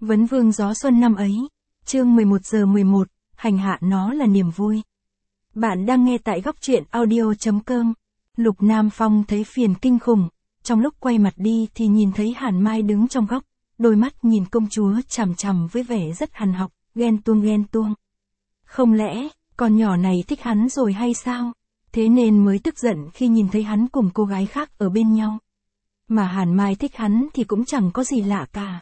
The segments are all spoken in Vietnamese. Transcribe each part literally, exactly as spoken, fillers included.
Vấn vương gió xuân năm ấy, chương mười một giờ mười một, hành hạ nó là niềm vui. Bạn đang nghe tại góc truyện audio chấm com. Lục Nam Phong thấy phiền kinh khủng, trong lúc quay mặt đi thì nhìn thấy Hàn Mai đứng trong góc, đôi mắt nhìn công chúa chằm chằm với vẻ rất hằn học, ghen tuông ghen tuông. Không lẽ, con nhỏ này thích hắn rồi hay sao? Thế nên mới tức giận khi nhìn thấy hắn cùng cô gái khác ở bên nhau. Mà Hàn Mai thích hắn thì cũng chẳng có gì lạ cả.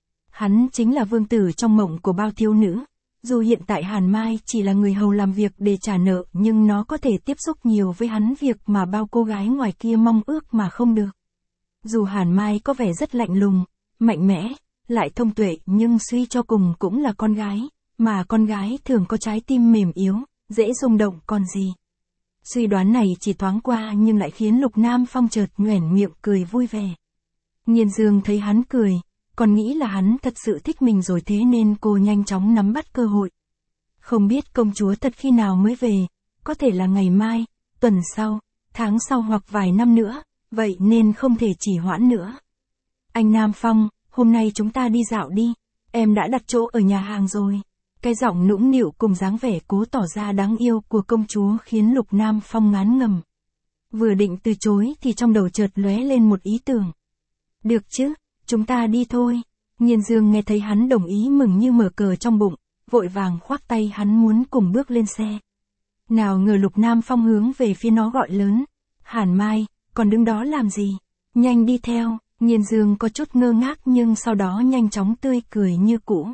Hắn chính là vương tử trong mộng của bao thiếu nữ. Dù hiện tại Hàn Mai chỉ là người hầu làm việc để trả nợ, nhưng nó có thể tiếp xúc nhiều với hắn việc mà bao cô gái ngoài kia mong ước mà không được. Dù Hàn Mai có vẻ rất lạnh lùng, mạnh mẽ, lại thông tuệ, nhưng suy cho cùng cũng là con gái, mà con gái thường có trái tim mềm yếu, dễ rung động còn gì. Suy đoán này chỉ thoáng qua nhưng lại khiến Lục Nam Phong chợt nhoẻn miệng cười vui vẻ. Nhiên Dương thấy hắn cười, còn nghĩ là hắn thật sự thích mình rồi, thế nên cô nhanh chóng nắm bắt cơ hội. Không biết công chúa thật khi nào mới về, có thể là ngày mai, tuần sau, tháng sau hoặc vài năm nữa, vậy nên không thể trì hoãn nữa. Anh Nam Phong, hôm nay chúng ta đi dạo đi, em đã đặt chỗ ở nhà hàng rồi. Cái giọng nũng nịu cùng dáng vẻ cố tỏ ra đáng yêu của công chúa khiến Lục Nam Phong ngán ngầm. Vừa định từ chối thì trong đầu chợt lóe lên một ý tưởng. Được chứ, chúng ta đi thôi. Nhiên Dương nghe thấy hắn đồng ý mừng như mở cờ trong bụng, vội vàng khoác tay hắn muốn cùng bước lên xe. Nào ngờ Lục Nam Phong hướng về phía nó gọi lớn. Hàn Mai, còn đứng đó làm gì? Nhanh đi theo. Nhiên Dương có chút ngơ ngác nhưng sau đó nhanh chóng tươi cười như cũ.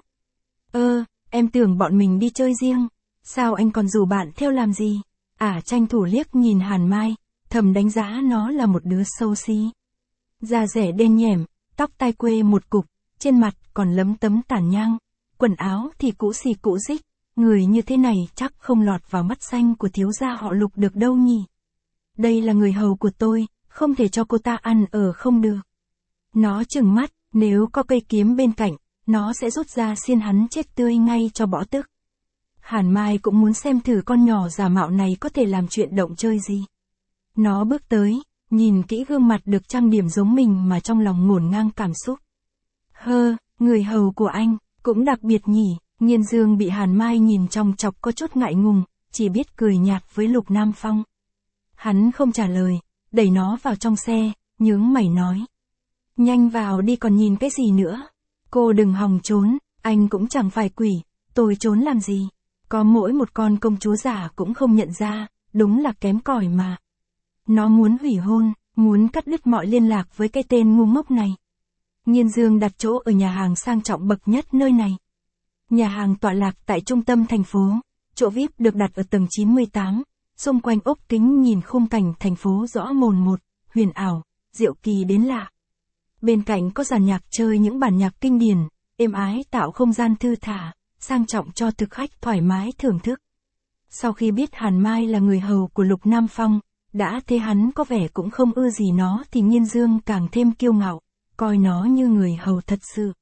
Ơ, em tưởng bọn mình đi chơi riêng. Sao anh còn rủ bạn theo làm gì? À, tranh thủ liếc nhìn Hàn Mai, thầm đánh giá nó là một đứa xấu xí. Da rẻ đen nhẻm, tóc tai quê một cục, trên mặt còn lấm tấm tàn nhang, quần áo thì cũ xì cũ rích, người như thế này chắc không lọt vào mắt xanh của thiếu gia họ Lục được đâu nhỉ. Đây là người hầu của tôi, không thể cho cô ta ăn ở không được. Nó trừng mắt, nếu có cây kiếm bên cạnh, nó sẽ rút ra xiên hắn chết tươi ngay cho bỏ tức. Hàn Mai cũng muốn xem thử con nhỏ giả mạo này có thể làm chuyện động chơi gì. Nó bước tới, nhìn kỹ gương mặt được trang điểm giống mình mà trong lòng ngổn ngang cảm xúc. Hơ, người hầu của anh, cũng đặc biệt nhỉ. Nhiên Dương bị Hàn Mai nhìn trong chọc có chút ngại ngùng, chỉ biết cười nhạt với Lục Nam Phong. Hắn không trả lời, đẩy nó vào trong xe, nhướng mày nói. Nhanh vào đi, còn nhìn cái gì nữa. Cô đừng hòng trốn, anh cũng chẳng phải quỷ, tôi trốn làm gì. Có mỗi một con công chúa giả cũng không nhận ra, đúng là kém cỏi mà. Nó muốn hủy hôn, muốn cắt đứt mọi liên lạc với cái tên ngu ngốc này. Nhiên Dương đặt chỗ ở nhà hàng sang trọng bậc nhất nơi này. Nhà hàng tọa lạc tại trung tâm thành phố, chỗ vi ai pi được đặt ở tầng chín mươi tám, xung quanh ốp kính nhìn khung cảnh thành phố rõ mồn một, huyền ảo, diệu kỳ đến lạ. Bên cạnh có dàn nhạc chơi những bản nhạc kinh điển, êm ái tạo không gian thư thả, sang trọng cho thực khách thoải mái thưởng thức. Sau khi biết Hàn Mai là người hầu của Lục Nam Phong, đã thấy hắn có vẻ cũng không ưa gì nó thì Nhiên Dương càng thêm kiêu ngạo, coi nó như người hầu thật sự.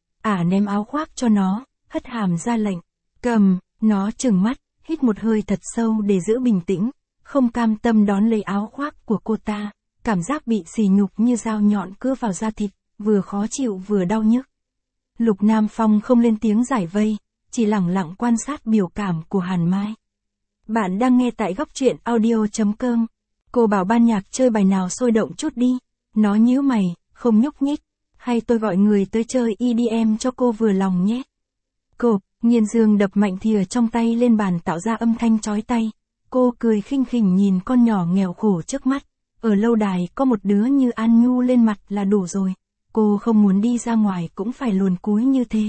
Ả ném áo khoác cho nó, hất hàm ra lệnh, cầm, nó trừng mắt, hít một hơi thật sâu để giữ bình tĩnh, không cam tâm đón lấy áo khoác của cô ta, cảm giác bị sỉ nhục như dao nhọn cưa vào da thịt, vừa khó chịu vừa đau nhức. Lục Nam Phong không lên tiếng giải vây, chỉ lẳng lặng quan sát biểu cảm của Hàn Mai. Bạn đang nghe tại góc truyện audio chấm com. Cô bảo ban nhạc chơi bài nào sôi động chút đi. Nó nhíu mày, không nhúc nhích. Hay tôi gọi người tới chơi e đê em cho cô vừa lòng nhé. Cộp, Nhiên Dương đập mạnh thìa trong tay lên bàn tạo ra âm thanh chói tai. Cô cười khinh khỉnh nhìn con nhỏ nghèo khổ trước mắt. Ở lâu đài có một đứa như An Nhu lên mặt là đủ rồi. Cô không muốn đi ra ngoài cũng phải luồn cúi như thế.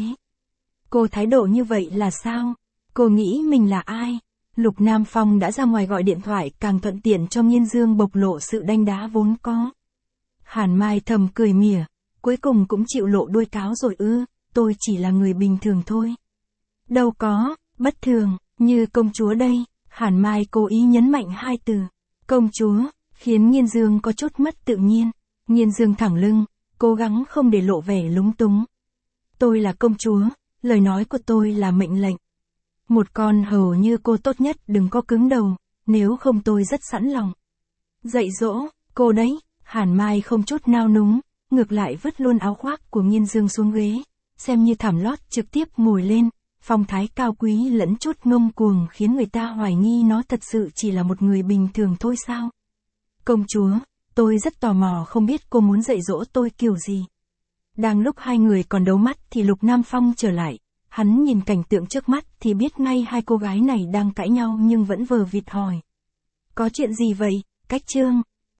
Cô thái độ như vậy là sao? Cô nghĩ mình là ai? Lục Nam Phong đã ra ngoài gọi điện thoại, càng thuận tiện cho Nhiên Dương bộc lộ sự đanh đá vốn có. Hàn Mai thầm cười mỉa, cuối cùng cũng chịu lộ đuôi cáo rồi ư, tôi chỉ là người bình thường thôi. Đâu có, bất thường, như công chúa đây. Hàn Mai cố ý nhấn mạnh hai từ, công chúa, khiến Nhiên Dương có chút mất tự nhiên. Nhiên Dương thẳng lưng, cố gắng không để lộ vẻ lúng túng. Tôi là công chúa, lời nói của tôi là mệnh lệnh. Một con hầu như cô tốt nhất đừng có cứng đầu, nếu không tôi rất sẵn lòng dạy dỗ cô đấy. Hàn Mai không chút nao núng, ngược lại vứt luôn áo khoác của Nhiên Dương xuống ghế, xem như thảm lót trực tiếp ngồi lên, phong thái cao quý lẫn chút ngông cuồng khiến người ta hoài nghi nó thật sự chỉ là một người bình thường thôi sao. Công chúa, tôi rất tò mò không biết cô muốn dạy dỗ tôi kiểu gì. Đang lúc hai người còn đấu mắt thì Lục Nam Phong trở lại, hắn nhìn cảnh tượng trước mắt thì biết ngay hai cô gái này đang cãi nhau nhưng vẫn vờ vịt hỏi. Có chuyện gì vậy, Cách Trương?